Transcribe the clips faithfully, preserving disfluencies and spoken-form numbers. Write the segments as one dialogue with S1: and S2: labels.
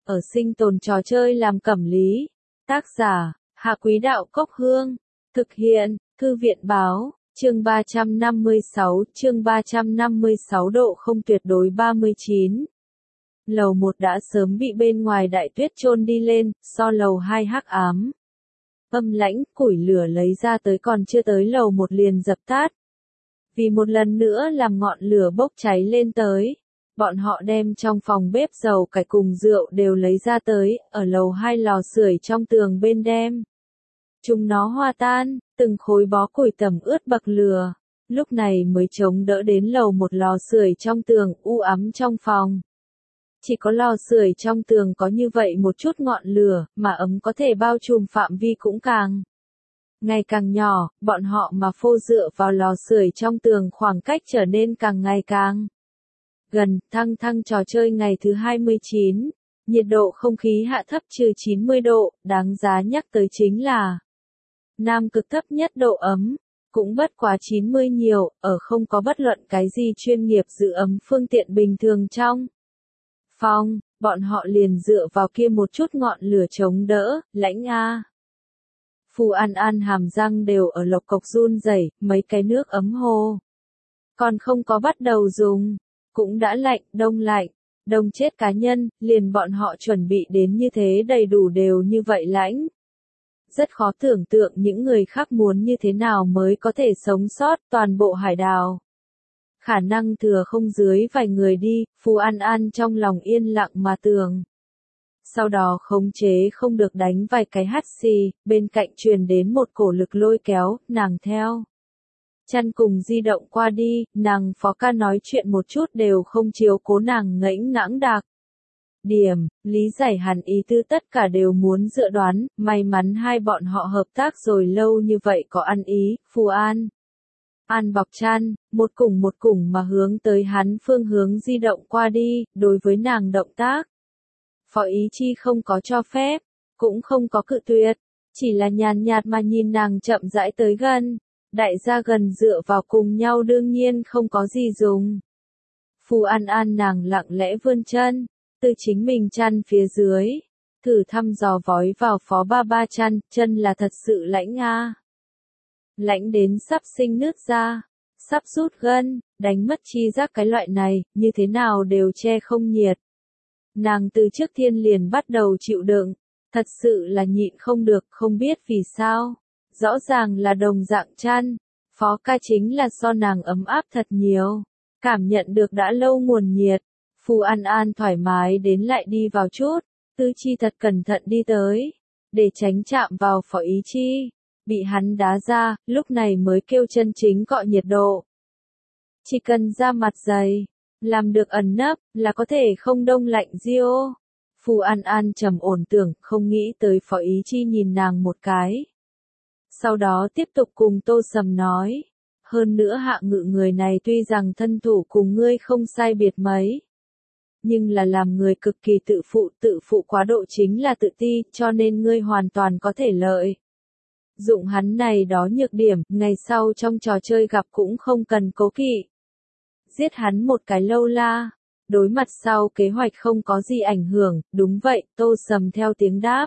S1: ở sinh tồn trò chơi làm cẩm lý. Tác giả, Hạ Quý Đạo Cốc Hương. Thực hiện, Thư viện Báo, chương ba trăm năm mươi sáu, chương ba trăm năm mươi sáu độ không tuyệt đối ba mươi chín. Lầu một đã sớm bị bên ngoài đại tuyết chôn đi lên, so lầu hai hắc ám. Âm lãnh, củi lửa lấy ra tới còn chưa tới lầu một liền dập tắt. Vì một lần nữa làm ngọn lửa bốc cháy lên tới. Bọn họ đem trong phòng bếp dầu cải cùng rượu đều lấy ra tới, ở lầu hai lò sưởi trong tường bên đem. Chúng nó hòa tan, từng khối bó củi tẩm ướt bậc lửa, lúc này mới chống đỡ đến lầu một lò sưởi trong tường, u ấm trong phòng. Chỉ có lò sưởi trong tường có như vậy một chút ngọn lửa, mà ấm có thể bao trùm phạm vi cũng càng ngày càng nhỏ, bọn họ mà phô dựa vào lò sưởi trong tường khoảng cách trở nên càng ngày càng gần. Thăng thăng trò chơi ngày thứ hai mươi chín, nhiệt độ không khí hạ thấp trừ chín mươi độ, đáng giá nhắc tới chính là Nam cực thấp nhất độ ấm, cũng bất quá chín mươi nhiều, ở không có bất luận cái gì chuyên nghiệp giữ ấm phương tiện bình thường trong phòng, bọn họ liền dựa vào kia một chút ngọn lửa chống đỡ, lãnh a. Phù An An hàm răng đều ở lộc cộc run rẩy, mấy cái nước ấm hồ còn không có bắt đầu dùng, cũng đã lạnh, đông lạnh, đông chết cá nhân, liền bọn họ chuẩn bị đến như thế đầy đủ đều như vậy lãnh. Rất khó tưởng tượng những người khác muốn như thế nào mới có thể sống sót, toàn bộ hải đảo. Khả năng thừa không dưới vài người đi, Phù An An trong lòng yên lặng mà tưởng. Sau đó khống chế không được đánh vài cái hắt xì, bên cạnh truyền đến một cổ lực lôi kéo, nàng theo chăn cùng di động qua đi, nàng phó ca nói chuyện một chút đều không chiếu cố nàng ngẫnh ngãng đặc. Điểm, lý giải hẳn ý tư tất cả đều muốn dự đoán, may mắn hai bọn họ hợp tác rồi lâu như vậy có ăn ý, Phù An. An bọc chăn, một cùng một cùng mà hướng tới hắn phương hướng di động qua đi, đối với nàng động tác. Phó Ý Chi không có cho phép, cũng không có cự tuyệt, chỉ là nhàn nhạt mà nhìn nàng chậm rãi tới gần. Đại gia gần dựa vào cùng nhau đương nhiên không có gì dùng. Phù An An nàng lặng lẽ vươn chân, từ chính mình chăn phía dưới, thử thăm dò vói vào phó ba ba chăn, chân là thật sự lãnh a. Lãnh đến sắp sinh nước ra, sắp rút gân, đánh mất chi giác cái loại này, như thế nào đều che không nhiệt. Nàng từ trước thiên liền bắt đầu chịu đựng, thật sự là nhịn không được, không biết vì sao. Rõ ràng là đồng dạng chăn, phó ca chính là so nàng ấm áp thật nhiều, cảm nhận được đã lâu nguồn nhiệt. Phù An An thoải mái đến lại đi vào chút, Tư Chi thật cẩn thận đi tới, để tránh chạm vào Phó Ý Chi, bị hắn đá ra, lúc này mới kêu chân chính cọ nhiệt độ. Chỉ cần da mặt dày, làm được ẩn nấp, là có thể không đông lạnh diêu. Phù An An trầm ổn tưởng, không nghĩ tới Phó Ý Chi nhìn nàng một cái. Sau đó tiếp tục cùng Tô Sầm nói, hơn nữa hạ ngự người này tuy rằng thân thủ cùng ngươi không sai biệt mấy, nhưng là làm người cực kỳ tự phụ, tự phụ quá độ chính là tự ti, cho nên ngươi hoàn toàn có thể lợi dụng hắn này đó nhược điểm, ngày sau trong trò chơi gặp cũng không cần cố kỵ. Giết hắn một cái lâu la, đối mặt sau kế hoạch không có gì ảnh hưởng, đúng vậy, Tô Sầm theo tiếng đáp.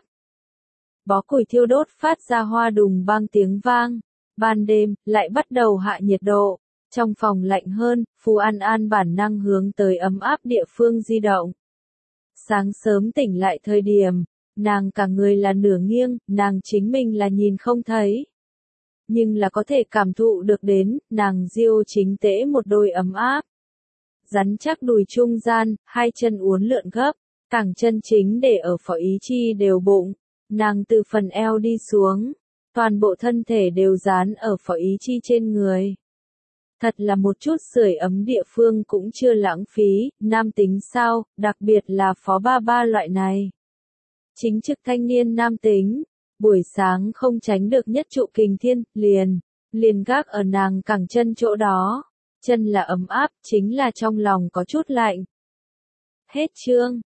S1: Bó củi thiêu đốt phát ra hoa đùng bang tiếng vang, ban đêm, lại bắt đầu hạ nhiệt độ, trong phòng lạnh hơn, Phù An An bản năng hướng tới ấm áp địa phương di động. Sáng sớm tỉnh lại thời điểm, nàng cả người là nửa nghiêng, nàng chính mình là nhìn không thấy. Nhưng là có thể cảm thụ được đến, nàng diêu chính tễ một đôi ấm áp. Rắn chắc đùi trung gian, hai chân uốn lượn gấp, cẳng chân chính để ở Phó Ý Chi đều bụng. Nàng từ phần eo đi xuống, toàn bộ thân thể đều dán ở Phó Ý Chi trên người. Thật là một chút sưởi ấm địa phương cũng chưa lãng phí, nam tính sao, đặc biệt là Phó ba ba loại này. Chính trực thanh niên nam tính, buổi sáng không tránh được nhất trụ kình thiên, liền, liền gác ở nàng cẳng chân chỗ đó. Chân là ấm áp, chính là trong lòng có chút lạnh. Hết chương.